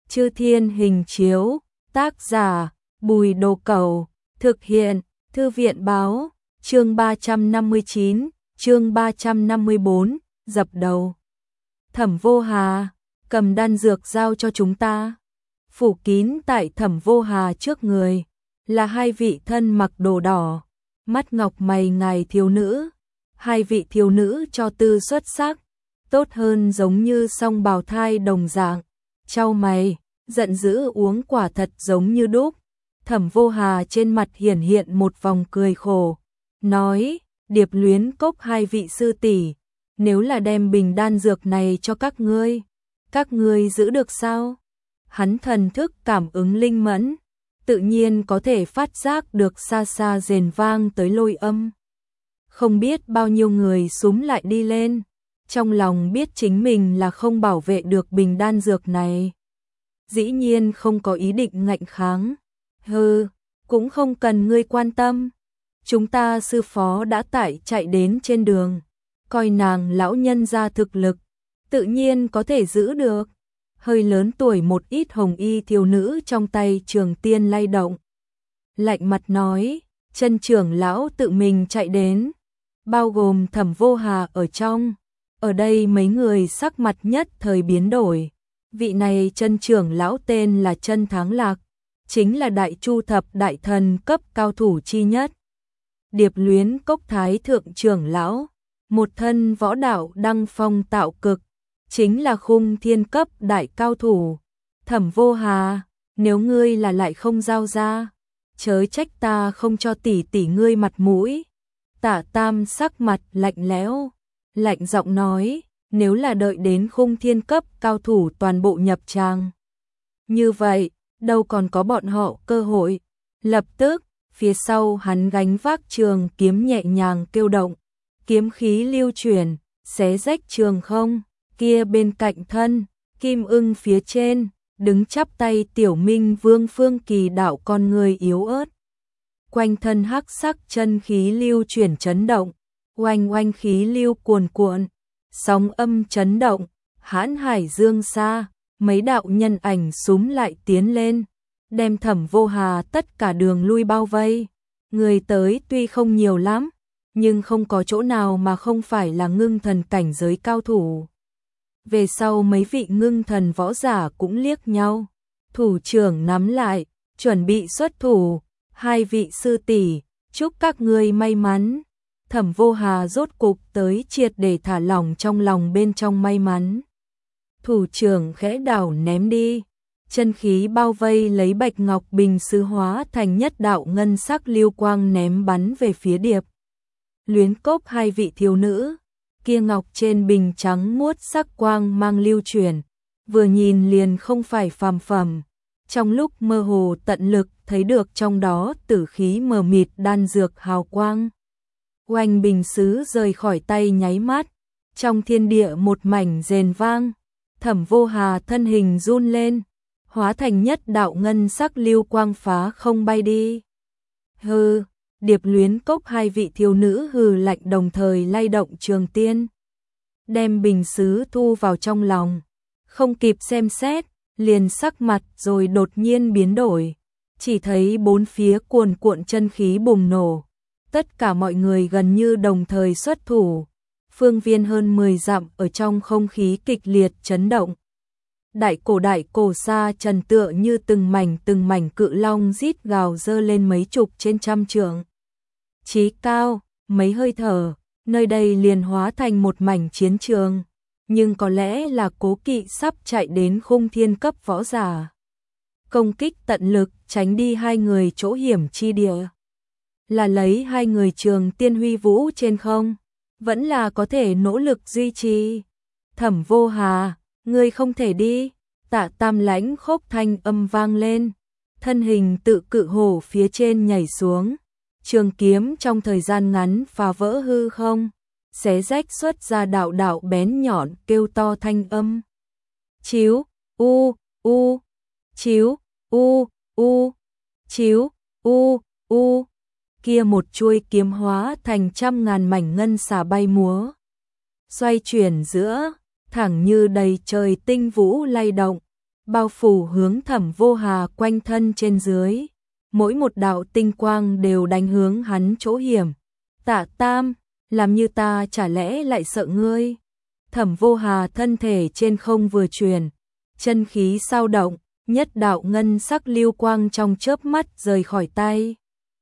Chư Thiên Hình Chiếu, tác giả Bùi Đồ Cẩu, thực hiện Thư viện báo, chương 359, chương 354, dập đầu. Thẩm Vô Hà, cầm đan dược giao cho chúng ta. Phủ kín tại Thẩm Vô Hà trước người, là hai vị thân mặc đồ đỏ, mắt ngọc mày ngài thiếu nữ. Hai vị thiếu nữ cho tư xuất sắc, tốt hơn giống như song bào thai đồng dạng. Chau mày, giận dữ uống quả thật giống như đúc. Thẩm Vô Hà trên mặt hiển hiện một vòng cười khổ, nói, Điệp Luyến Cốc hai vị sư tỷ, nếu là đem bình đan dược này cho các ngươi giữ được sao? Hắn thần thức cảm ứng linh mẫn, tự nhiên có thể phát giác được xa xa rền vang tới lôi âm. Không biết bao nhiêu người xúm lại đi lên, trong lòng biết chính mình là không bảo vệ được bình đan dược này. Dĩ nhiên không có ý định ngạnh kháng. Hừ, cũng không cần ngươi quan tâm. Chúng ta sư phó đã chạy đến trên đường, coi nàng lão nhân ra thực lực, tự nhiên có thể giữ được. Hơi lớn tuổi một ít hồng y thiếu nữ trong tay Trường Tiên lay động. Lạnh mặt nói, chân trưởng lão tự mình chạy đến, bao gồm Thẩm Vô Hà ở trong. Ở đây mấy người sắc mặt nhất thời biến đổi. Vị này chân trưởng lão tên là Chân Tháng Lạc, chính là Đại Chu Thập Đại Thần cấp cao thủ chi nhất. Điệp Luyến Cốc Thái Thượng trưởng lão, một thân võ đạo đăng phong tạo cực, chính là Khung Thiên cấp đại cao thủ. Thẩm Vô Hà, nếu ngươi là lại không giao ra, chớ trách ta không cho tỷ tỷ ngươi mặt mũi. Tả Tam sắc mặt lạnh lẽo, lạnh giọng nói, nếu là đợi đến Khung Thiên cấp cao thủ toàn bộ nhập tràng, như vậy, đâu còn có bọn họ cơ hội. Lập tức, phía sau hắn gánh vác trường kiếm nhẹ nhàng kêu động, kiếm khí lưu chuyển, xé rách trường không. Kia bên cạnh thân, Kim Ưng phía trên, đứng chắp tay Tiểu Minh Vương Phương Kỳ đạo con người yếu ớt. Quanh thân hắc sắc chân khí lưu chuyển chấn động, oanh oanh khí lưu cuồn cuộn, sóng âm chấn động, hãn hải dương xa, mấy đạo nhân ảnh xúm lại tiến lên, đem Thẩm Vô Hà tất cả đường lui bao vây. Người tới tuy không nhiều lắm, nhưng không có chỗ nào mà không phải là ngưng thần cảnh giới cao thủ. Về sau mấy vị ngưng thần võ giả cũng liếc nhau, thủ trưởng nắm lại, chuẩn bị xuất thủ. Hai vị sư tỷ, chúc các ngươi may mắn. Thẩm Vô Hà rốt cục tới triệt để thả lỏng trong lòng bên trong may mắn. Thủ trưởng khẽ đảo ném đi, chân khí bao vây lấy bạch ngọc bình sứ hóa thành nhất đạo ngân sắc lưu quang ném bắn về phía Điệp Luyến Cốc hai vị thiếu nữ. Kia ngọc trên bình trắng muốt sắc quang mang lưu chuyển, vừa nhìn liền không phải phàm phẩm. Trong lúc mơ hồ tận lực thấy được trong đó tử khí mờ mịt đan dược hào quang. Oanh bình sứ rời khỏi tay nháy mắt, trong thiên địa một mảnh rền vang. Thẩm Vô Hà thân hình run lên, hóa thành nhất đạo ngân sắc lưu quang phá không bay đi. Hừ, Điệp Luyến Cốc hai vị thiếu nữ hừ lạnh đồng thời lay động trường tiên, đem bình sứ thu vào trong lòng, không kịp xem xét, liền sắc mặt rồi đột nhiên biến đổi, chỉ thấy bốn phía cuồn cuộn chân khí bùng nổ, tất cả mọi người gần như đồng thời xuất thủ, phương viên hơn 10 dặm ở trong không khí kịch liệt chấn động. Đại cổ xa trần tựa như từng mảnh cự long rít gào dơ lên mấy chục trên trăm trượng. Chí cao, mấy hơi thở, nơi đây liền hóa thành một mảnh chiến trường, nhưng có lẽ là Cố Kỵ sắp chạy đến Khung Thiên cấp võ giả. Công kích tận lực tránh đi hai người chỗ hiểm chi địa. Là lấy hai người Trường Tiên huy vũ trên không, vẫn là có thể nỗ lực duy trì. Thẩm Vô Hà, ngươi không thể đi. Tạ Tam lãnh khốc thanh âm vang lên, thân hình tự cự hổ phía trên nhảy xuống. Trường kiếm trong thời gian ngắn phá vỡ hư không, xé rách xuất ra đạo đạo bén nhọn kêu to thanh âm. Chíu, u, chíu, u, chíu, u. Kia một chuôi kiếm hóa thành trăm ngàn mảnh ngân xà bay múa, xoay chuyển giữa, thẳng như đầy trời tinh vũ lay động. bao phủ hướng Thẩm Vô Hà quanh thân trên dưới. Mỗi một đạo tinh quang đều đánh hướng hắn chỗ hiểm. Tạ Tam, làm như ta chả lẽ lại sợ ngươi? Thẩm Vô Hà thân thể trên không vừa chuyển, chân khí sao động, nhất đạo ngân sắc lưu quang trong chớp mắt rời khỏi tay.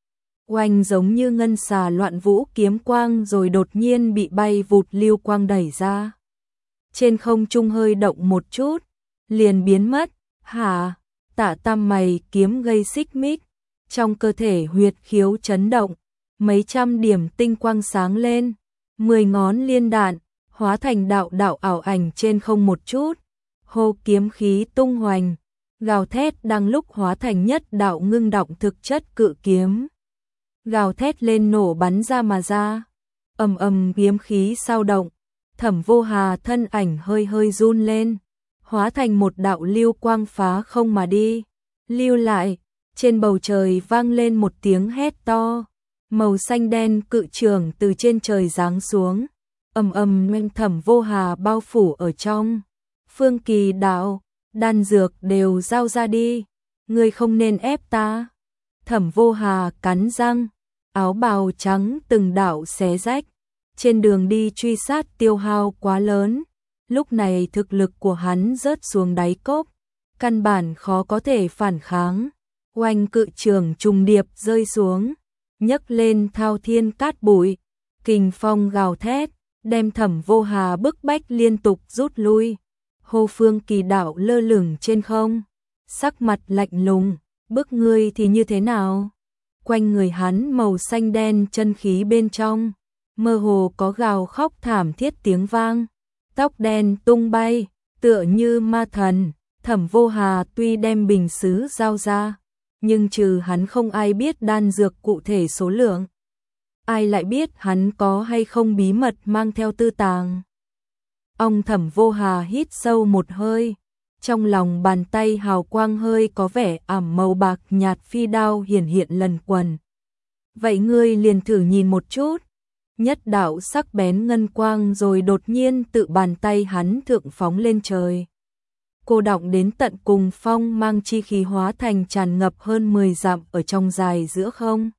Oanh, giống như ngân xà loạn vũ kiếm quang rồi đột nhiên bị bay vụt lưu quang đẩy ra. Trên không trung hơi động một chút, liền biến mất. Hả? Tạ Tam mày kiếm gây xích mích, trong cơ thể huyệt khiếu chấn động, mấy trăm điểm tinh quang sáng lên, 10 ngón liên đạn, hóa thành đạo đạo ảo ảnh trên không một chút. Hô, kiếm khí tung hoành, gào thét đang lúc hóa thành nhất đạo ngưng động thực chất cự kiếm. Gào thét lên nổ bắn ra mà ra. Ầm ầm, kiếm khí sao động, Thẩm Vô Hà thân ảnh hơi hơi run lên, hóa thành một đạo lưu quang phá không mà đi. Lưu lại, trên bầu trời vang lên một tiếng hét to, màu xanh đen cự trường từ trên trời giáng xuống, ầm ầm đem Thẩm Vô Hà bao phủ ở trong. Phương Kỳ đạo, đan dược đều giao ra đi, ngươi không nên ép ta. Thẩm Vô Hà cắn răng, áo bào trắng từng đạo xé rách, trên đường đi truy sát tiêu hao quá lớn, lúc này thực lực của hắn rớt xuống đáy cốc, căn bản khó có thể phản kháng. Oanh, cự trường trùng điệp rơi xuống, nhấc lên thao thiên cát bụi, kình phong gào thét, đem Thẩm Vô Hà bức bách liên tục rút lui. Hô, Phương Kỳ đạo lơ lửng trên không, sắc mặt lạnh lùng, bức ngươi thì như thế nào? Quanh người hắn màu xanh đen chân khí bên trong, mơ hồ có gào khóc thảm thiết tiếng vang, tóc đen tung bay, tựa như ma thần. Thẩm Vô Hà tuy đem bình sứ giao ra, nhưng trừ hắn không ai biết đan dược cụ thể số lượng. Ai lại biết hắn có hay không bí mật mang theo tư tàng. Ông Thẩm Vô Hà hít sâu một hơi, trong lòng bàn tay hào quang hơi có vẻ ảm màu bạc nhạt phi đao hiển hiện lần quần. Vậy ngươi liền thử nhìn một chút. Nhất đạo sắc bén ngân quang rồi đột nhiên tự bàn tay hắn thượng phóng lên trời. Cô động đến tận cùng phong mang chi khí hóa thành tràn ngập hơn 10 dặm ở trong dài giữa không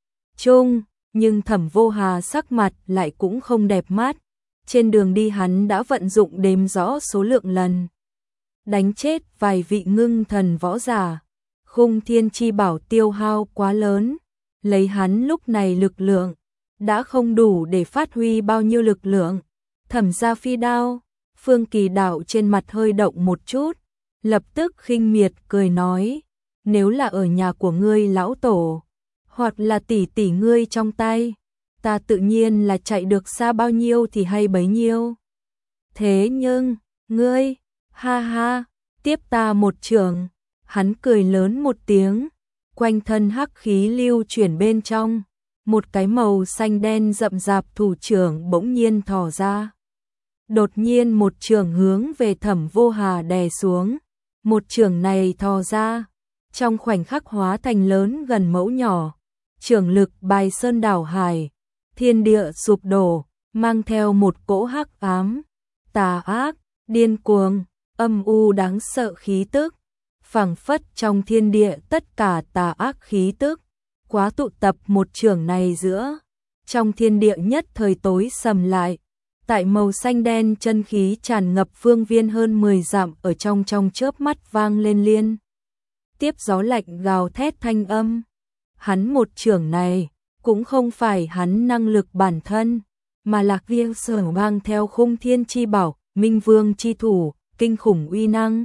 trung, nhưng Thẩm Vô Hà sắc mặt lại cũng không đẹp mắt. Trên đường đi hắn đã vận dụng đếm rõ số lượng lần, đánh chết vài vị ngưng thần võ giả. Khung Thiên Chi Bảo tiêu hao quá lớn, lấy hắn lúc này lực lượng đã không đủ để phát huy bao nhiêu lực lượng. Thẩm gia phi đao. Phương Kỳ đạo trên mặt hơi động một chút, lập tức khinh miệt cười nói, nếu là ở nhà của ngươi lão tổ, hoặc là tỷ tỷ ngươi trong tay, ta tự nhiên là chạy được xa bao nhiêu thì hay bấy nhiêu. Thế nhưng, ngươi, ha ha, tiếp ta một chưởng. Hắn cười lớn một tiếng, quanh thân hắc khí lưu chuyển bên trong, một cái màu xanh đen rậm rạp thủ trưởng bỗng nhiên thò ra. Đột nhiên một chưởng hướng về Thẩm Vô Hà đè xuống, một chưởng này thò ra, trong khoảnh khắc hóa thành lớn gần mẫu nhỏ, chưởng lực bài sơn đảo hải, thiên địa sụp đổ, mang theo một cỗ hắc ám, tà ác, điên cuồng, âm u đáng sợ khí tức, phảng phất trong thiên địa tất cả tà ác khí tức, quá tụ tập một chưởng này giữa, trong thiên địa nhất thời tối sầm lại. Tại màu xanh đen chân khí tràn ngập phương viên hơn 10 dặm ở trong chớp mắt vang lên liên. Tiếp gió lạnh gào thét thanh âm. Hắn một chưởng này cũng không phải hắn năng lực bản thân, mà là Viêm Sở mang theo Khung Thiên Chi Bảo, Minh Vương chi thủ, kinh khủng uy năng.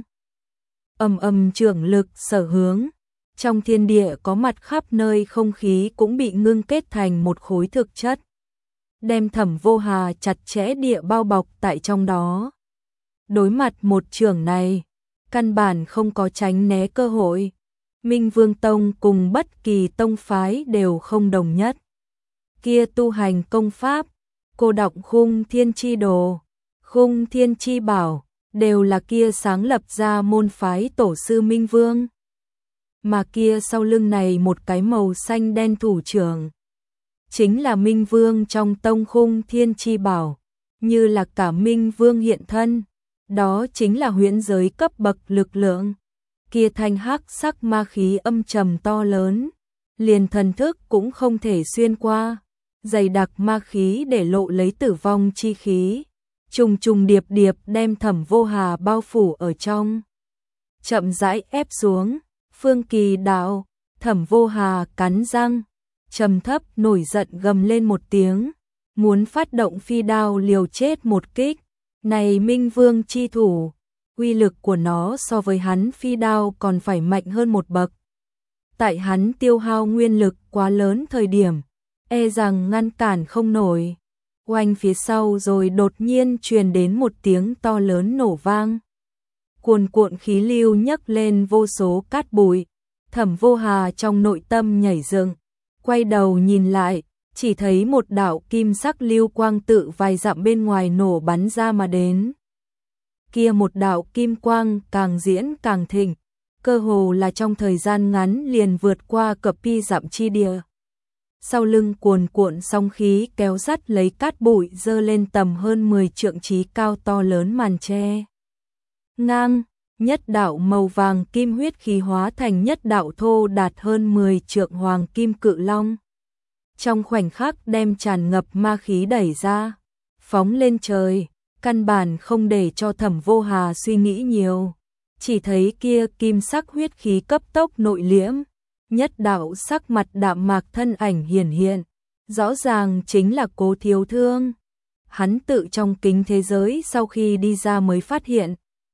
Chưởng lực sở hướng, trong thiên địa có mặt khắp nơi không khí cũng bị ngưng kết thành một khối thực chất, đem Thẩm Vô Hà chặt chẽ địa bao bọc tại trong đó. Đối mặt một chưởng này, căn bản không có tránh né cơ hội. Minh Vương Tông cùng bất kỳ tông phái đều không đồng nhất. Kia tu hành công pháp, cô đọc Khung Thiên Chi Đồ, Khung Thiên Chi Bảo, đều là kia sáng lập ra môn phái tổ sư Minh Vương. Mà kia sau lưng này một cái màu xanh đen thủ trưởng, chính là Minh Vương trong tông Khung Thiên Chi Bảo, như là cả Minh Vương hiện thân, đó chính là huyễn giới cấp bậc lực lượng. kia thanh hắc sắc ma khí âm trầm to lớn, liền thần thức cũng không thể xuyên qua, dày đặc ma khí để lộ lấy tử vong chi khí, trùng trùng điệp điệp đem Thẩm Vô Hà bao phủ ở trong. Chậm rãi ép xuống, Phương Kỳ đạo, Thẩm Vô Hà cắn răng, trầm thấp nổi giận gầm lên một tiếng, muốn phát động phi đao liều chết một kích. Này Minh Vương chi thủ, uy lực của nó so với hắn phi đao còn phải mạnh hơn một bậc. Tại hắn tiêu hao nguyên lực quá lớn thời điểm, e rằng ngăn cản không nổi. Oanh phía sau rồi đột nhiên truyền đến một tiếng to lớn nổ vang. Cuồn cuộn khí lưu nhấc lên vô số cát bụi, Thẩm Vô Hà trong nội tâm nhảy dựng, quay đầu nhìn lại, chỉ thấy một đạo kim sắc lưu quang tự vài dặm bên ngoài nổ bắn ra mà đến. Kia một đạo kim quang càng diễn càng thịnh, cơ hồ là trong thời gian ngắn liền vượt qua cập pi dặm chi địa. Sau lưng cuồn cuộn sóng khí kéo sắt lấy cát bụi dơ lên tầm hơn 10 trượng trí cao to lớn màn che. Ngang, nhất đạo màu vàng kim huyết khí hóa thành nhất đạo thô đạt hơn 10 trượng hoàng kim cự long. Trong khoảnh khắc đem tràn ngập ma khí đẩy ra, phóng lên trời, căn bản không để cho Thẩm Vô Hà suy nghĩ nhiều. Chỉ thấy kia kim sắc huyết khí cấp tốc nội liễm, nhất đạo sắc mặt đạm mạc thân ảnh hiển hiện, rõ ràng chính là Cố Thiếu Thương. Hắn tự trong kính thế giới sau khi đi ra mới phát hiện.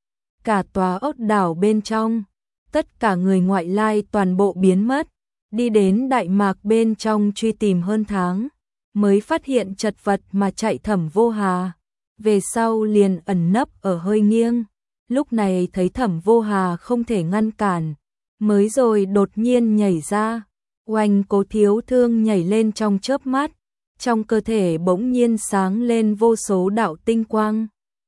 Cả tòa ốc đảo bên trong, tất cả người ngoại lai toàn bộ biến mất, đi đến Đại Mạc bên trong truy tìm hơn tháng, mới phát hiện chật vật mà chạy Thẩm Vô Hà. Về sau liền ẩn nấp ở hơi nghiêng, lúc này thấy Thẩm Vô Hà không thể ngăn cản, mới rồi đột nhiên nhảy ra, oanh Cố Thiếu Thương nhảy lên trong chớp mắt, trong cơ thể bỗng nhiên sáng lên vô số đạo tinh quang.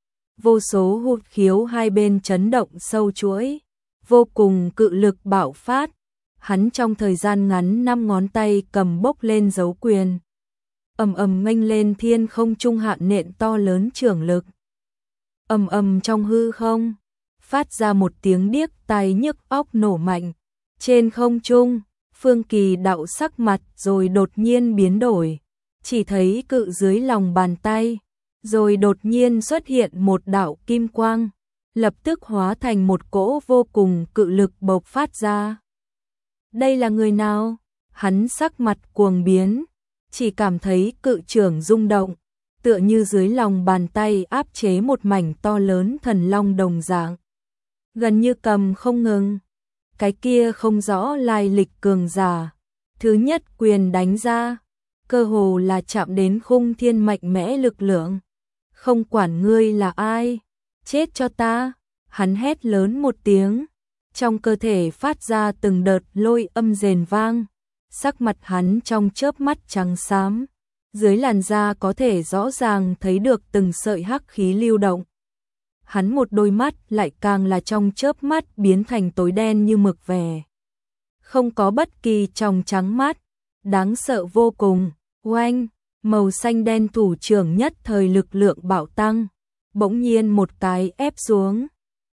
Vô số hút khiếu hai bên chấn động sâu chuỗi, vô cùng cự lực bạo phát, hắn trong thời gian ngắn 5 ngón tay cầm bốc lên dấu quyền. Ầm ầm nghênh lên thiên không trung hạn nện to lớn trưởng lực. Ầm ầm trong hư không, phát ra một tiếng điếc tai nhức óc nổ mạnh. Trên không trung, Phương Kỳ đạo sắc mặt rồi đột nhiên biến đổi, chỉ thấy cự dưới lòng bàn tay, rồi đột nhiên xuất hiện một đạo kim quang, lập tức hóa thành một cỗ vô cùng cự lực bộc phát ra. Đây là người nào? Hắn sắc mặt cuồng biến, chỉ cảm thấy cự trưởng rung động, tựa như dưới lòng bàn tay áp chế một mảnh to lớn thần long đồng dạng, gần như cầm không ngừng. Cái kia không rõ lai lịch cường giả, thứ nhất quyền đánh ra, cơ hồ là chạm đến khung thiên mạnh mẽ lực lượng. Không quản ngươi là ai, chết cho ta, hắn hét lớn một tiếng, trong cơ thể phát ra từng đợt lôi âm rền vang, sắc mặt hắn trong chớp mắt trắng xám, dưới làn da có thể rõ ràng thấy được từng sợi hắc khí lưu động. Hắn một đôi mắt lại càng là trong chớp mắt biến thành tối đen như mực vẻ. Không có bất kỳ tròng trắng mắt, đáng sợ vô cùng. Oanh, màu xanh đen thủ trưởng nhất thời lực lượng bạo tăng, bỗng nhiên một cái ép xuống.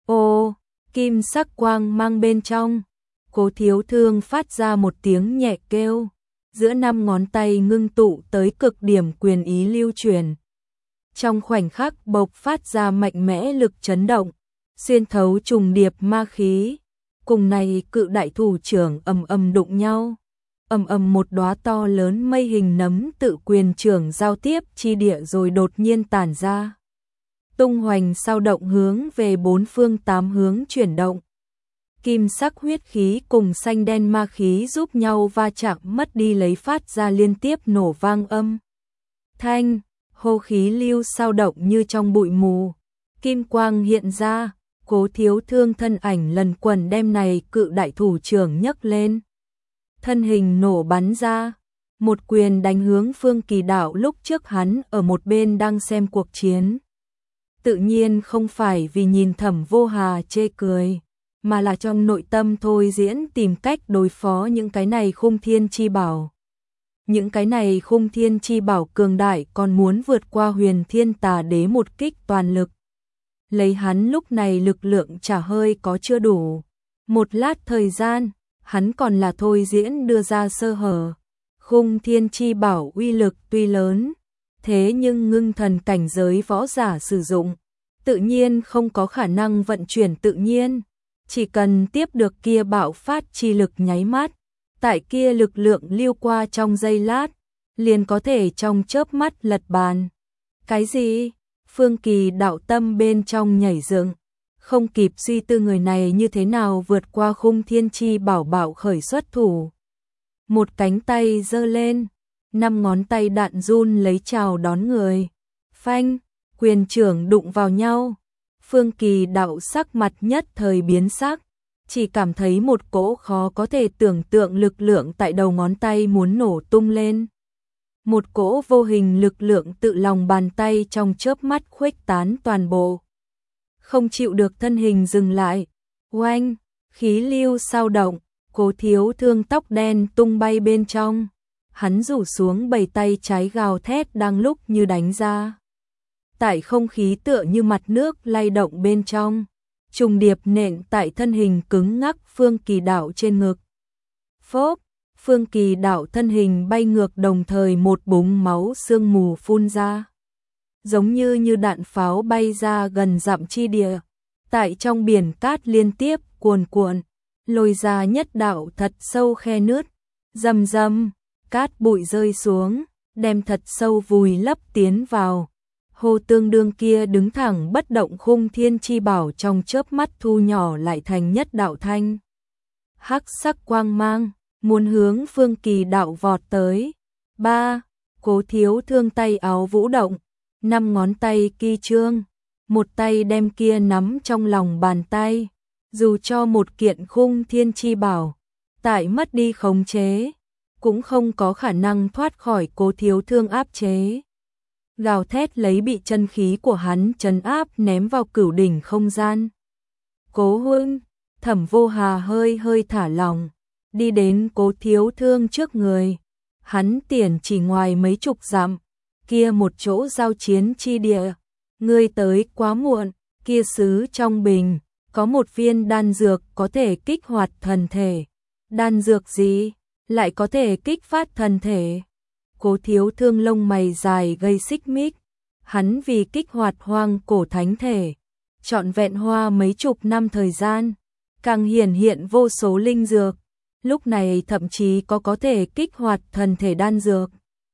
Ô, kim sắc quang mang bên trong, Cố Thiếu Thương phát ra một tiếng nhẹ kêu, giữa 5 ngón tay ngưng tụ tới cực điểm quyền ý lưu truyền. Trong khoảnh khắc bộc phát ra mạnh mẽ lực chấn động, xuyên thấu trùng điệp ma khí, cùng này cự đại thủ trưởng ầm ầm đụng nhau. Ầm ầm một đóa to lớn mây hình nấm tự quyền trưởng giao tiếp chi địa rồi đột nhiên tản ra. Tung hoành sao động hướng về 4 phương 8 hướng chuyển động. Kim sắc huyết khí cùng xanh đen ma khí giúp nhau va chạm mất đi lấy phát ra liên tiếp nổ vang âm. Thanh, hô khí lưu sao động như trong bụi mù. Kim quang hiện ra, Cố Thiếu Thương thân ảnh lần quần đem này cự đại thủ trưởng nhấc lên. Thân hình nổ bắn ra, một quyền đánh hướng Phương Kỳ đạo lúc trước hắn ở một bên đang xem cuộc chiến. Tự nhiên không phải vì nhìn Thẩm Vô Hà chê cười, mà là trong nội tâm thôi diễn tìm cách đối phó những cái này khung thiên chi bảo. Những cái này khung thiên chi bảo cường đại còn muốn vượt qua Huyền Thiên Tà Đế một kích toàn lực. Lấy hắn lúc này lực lượng chả hơi có chưa đủ. Một lát thời gian, hắn còn là thôi diễn đưa ra sơ hở. Khung thiên chi bảo uy lực tuy lớn, thế nhưng ngưng thần cảnh giới võ giả sử dụng, tự nhiên không có khả năng vận chuyển tự nhiên. Chỉ cần tiếp được kia bạo phát chi lực nháy mắt, tại kia lực lượng lưu qua trong giây lát, liền có thể trong chớp mắt lật bàn. Cái gì? Phương Kỳ đạo tâm bên trong nhảy dựng, không kịp suy tư người này như thế nào vượt qua khung thiên chi bảo bạo khởi xuất thủ. Một cánh tay giơ lên, 5 ngón tay đạn run lấy chào đón người. Phanh, quyền trưởng đụng vào nhau. Phương Kỳ đạo sắc mặt nhất thời biến sắc, chỉ cảm thấy một cỗ khó có thể tưởng tượng lực lượng tại đầu ngón tay muốn nổ tung lên. Một cỗ vô hình lực lượng tự lòng bàn tay trong chớp mắt khuếch tán toàn bộ. Không chịu được thân hình dừng lại. Oanh, khí lưu sao động, Cố Thiếu Thương tóc đen tung bay bên trong. Hắn rủ xuống bầy tay trái gào thét đang lúc như đánh ra. Tại không khí tựa như mặt nước lay động bên trong, trùng điệp nện tại thân hình cứng ngắc Phương Kỳ đạo trên ngực. Phốp, Phương Kỳ đạo thân hình bay ngược đồng thời một búng máu sương mù phun ra. Giống như đạn pháo bay ra gần dặm chi địa, tại trong biển cát liên tiếp cuồn cuộn, lôi ra nhất đạo thật sâu khe nứt, rầm rầm, cát bụi rơi xuống, đem thật sâu vùi lấp tiến vào. Hồ Tương Đương kia đứng thẳng bất động khung thiên chi bảo trong chớp mắt thu nhỏ lại thành nhất đạo thanh. Hắc sắc quang mang, muốn hướng Phương Kỳ đạo vọt tới. 3. Cố Thiếu Thương tay áo vũ động, 5 ngón tay kỳ trương, một tay đem kia nắm trong lòng bàn tay. Dù cho một kiện khung thiên chi bảo, tại mất đi khống chế, cũng không có khả năng thoát khỏi Cố Thiếu Thương áp chế. Gào thét lấy bị chân khí của hắn trấn áp ném vào cửu đỉnh không gian. Cố huynh, Thẩm Vô Hà hơi hơi thả lòng, đi đến Cố Thiếu Thương trước người. Hắn tiền chỉ ngoài mấy chục dặm, kia một chỗ giao chiến chi địa. Ngươi tới quá muộn, kia sứ trong bình, có một viên đan dược có thể kích hoạt thần thể. Đan dược gì, lại có thể kích phát thần thể? Cố Thiếu Thương lông mày dài gây xích mích, hắn vì kích hoạt hoang cổ thánh thể, trọn vẹn hoa mấy chục năm thời gian, càng hiển hiện vô số linh dược, lúc này thậm chí có thể kích hoạt thần thể đan dược.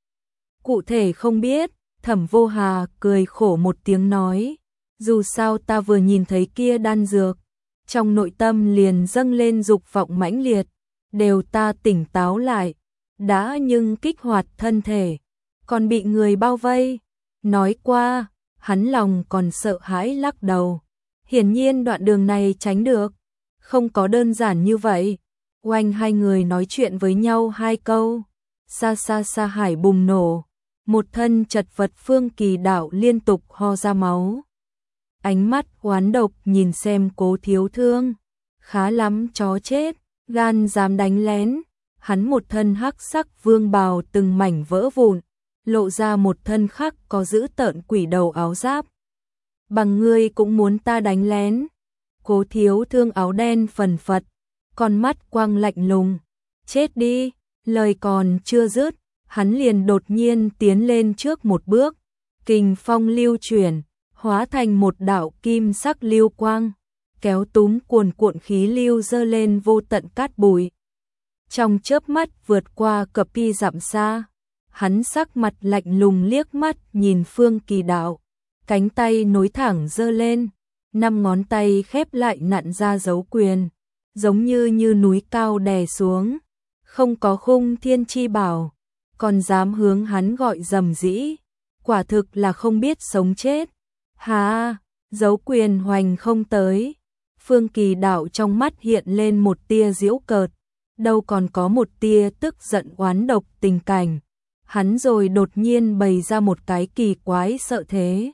Cụ thể không biết, Thẩm Vô Hà cười khổ một tiếng nói, dù sao ta vừa nhìn thấy kia đan dược, trong nội tâm liền dâng lên dục vọng mãnh liệt, đều ta tỉnh táo lại. Đã nhưng kích hoạt thân thể, còn bị người bao vây. Nói qua, hắn lòng còn sợ hãi lắc đầu. Hiển nhiên đoạn đường này tránh được, không có đơn giản như vậy. Oanh, hai người nói chuyện với nhau 2 câu. Xa xa xa hải bùng nổ, một thân chật vật Phương Kỳ đạo liên tục ho ra máu. Ánh mắt oán độc nhìn xem Cố Thiếu Thương, khá lắm chó chết, gan dám đánh lén. Hắn một thân hắc sắc vương bào từng mảnh vỡ vụn, lộ ra một thân khắc có giữ tợn quỷ đầu áo giáp. Bằng ngươi cũng muốn ta đánh lén? Cố Thiếu Thương áo đen phần phật, con mắt quang lạnh lùng. Chết đi, lời còn chưa dứt, hắn liền đột nhiên tiến lên trước một bước, kình phong lưu chuyển, hóa thành một đạo kim sắc lưu quang, kéo túm cuồn cuộn khí lưu dơ lên vô tận cát bụi. Trong chớp mắt vượt qua cập pi dặm xa, hắn sắc mặt lạnh lùng liếc mắt nhìn Phương Kỳ đạo, cánh tay nối thẳng giơ lên, 5 ngón tay khép lại nặn ra dấu quyền, giống như núi cao đè xuống, không có khung thiên chi bảo, còn dám hướng hắn gọi rầm rĩ, quả thực là không biết sống chết. Hà, dấu quyền hoành không tới. Phương Kỳ đạo trong mắt hiện lên một tia giễu cợt, đâu còn có một tia tức giận oán độc tình cảnh. Hắn rồi đột nhiên bày ra một cái kỳ quái sợ thế.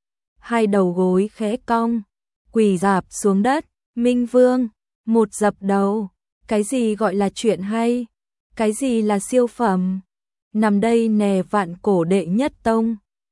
2 đầu gối khẽ cong, quỳ rạp xuống đất. Minh Vương, một dập đầu. Cái gì gọi là chuyện hay? Cái gì là siêu phẩm? Nằm đây nè vạn cổ đệ nhất tông.